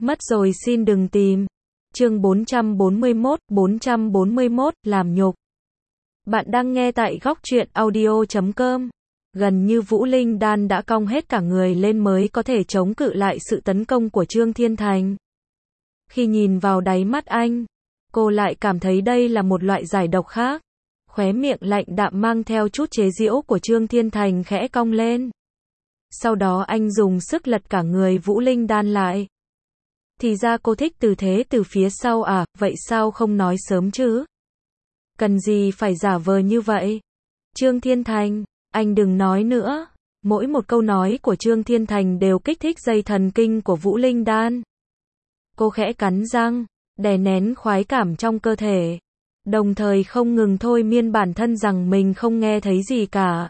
Mất rồi xin đừng tìm. Chương 441, làm nhục. Bạn đang nghe tại góc truyện audio.com. Gần như Vũ Linh Đan đã cong hết cả người lên mới có thể chống cự lại sự tấn công của Trương Thiên Thành. Khi nhìn vào đáy mắt anh, cô lại cảm thấy đây là một loại giải độc khác. Khóe miệng lạnh đạm mang theo chút chế giễu của Trương Thiên Thành khẽ cong lên. Sau đó anh dùng sức lật cả người Vũ Linh Đan lại. Thì ra cô thích tư thế từ phía sau à, vậy sao không nói sớm chứ? Cần gì phải giả vờ như vậy? Trương Thiên Thành, anh đừng nói nữa. Mỗi một câu nói của Trương Thiên Thành đều kích thích dây thần kinh của Vũ Linh Đan. Cô khẽ cắn răng, đè nén khoái cảm trong cơ thể, đồng thời không ngừng thôi miên bản thân rằng mình không nghe thấy gì cả.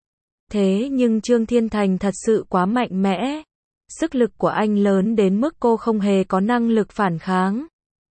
Thế nhưng Trương Thiên Thành thật sự quá mạnh mẽ. Sức lực của anh lớn đến mức cô không hề có năng lực phản kháng.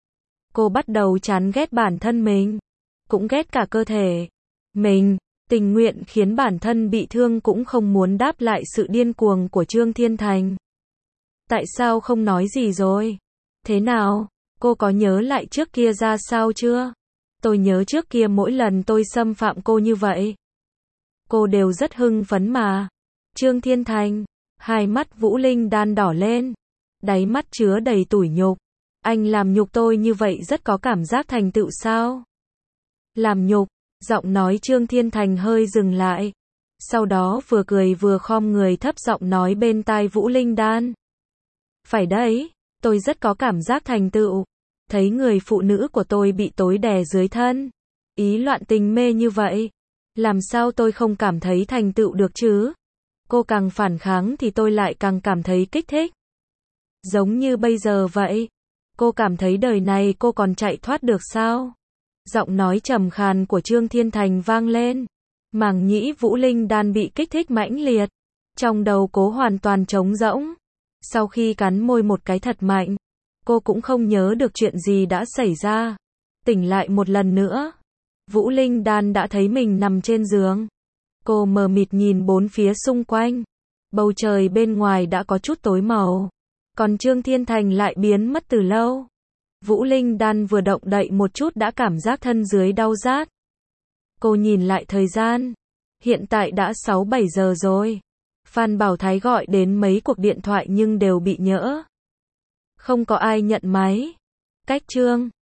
Cô bắt đầu chán ghét bản thân mình, cũng ghét cả cơ thể mình, tình nguyện khiến bản thân bị thương cũng không muốn đáp lại sự điên cuồng của Trương Thiên Thành. Tại sao không nói gì rồi? Thế nào? Cô có nhớ lại trước kia ra sao chưa? Tôi nhớ trước kia mỗi lần tôi xâm phạm cô như vậy, cô đều rất hưng phấn mà. Trương Thiên Thành, hai mắt Vũ Linh Đan đỏ lên, đáy mắt chứa đầy tủi nhục. Anh làm nhục tôi như vậy rất có cảm giác thành tựu sao? Làm nhục, giọng nói Trương Thiên Thành hơi dừng lại. Sau đó vừa cười vừa khom người thấp giọng nói bên tai Vũ Linh Đan. Phải đấy, tôi rất có cảm giác thành tựu. Thấy người phụ nữ của tôi bị tối đè dưới thân, ý loạn tình mê như vậy, làm sao tôi không cảm thấy thành tựu được chứ? Cô càng phản kháng thì tôi lại càng cảm thấy kích thích. Giống như bây giờ vậy. Cô cảm thấy đời này cô còn chạy thoát được sao? Giọng nói trầm khàn của Trương Thiên Thành vang lên. Màng nhĩ Vũ Linh Đan bị kích thích mãnh liệt. Trong đầu cô hoàn toàn trống rỗng. Sau khi cắn môi một cái thật mạnh, cô cũng không nhớ được chuyện gì đã xảy ra. Tỉnh lại một lần nữa, Vũ Linh Đan đã thấy mình nằm trên giường. Cô mờ mịt nhìn bốn phía xung quanh. Bầu trời bên ngoài đã có chút tối màu. Còn Trương Thiên Thành lại biến mất từ lâu. Vũ Linh Đan vừa động đậy một chút đã cảm giác thân dưới đau rát. Cô nhìn lại thời gian. Hiện tại đã 6-7 giờ rồi. Phan Bảo Thái gọi đến mấy cuộc điện thoại nhưng đều bị nhỡ. Không có ai nhận máy. Cách Trương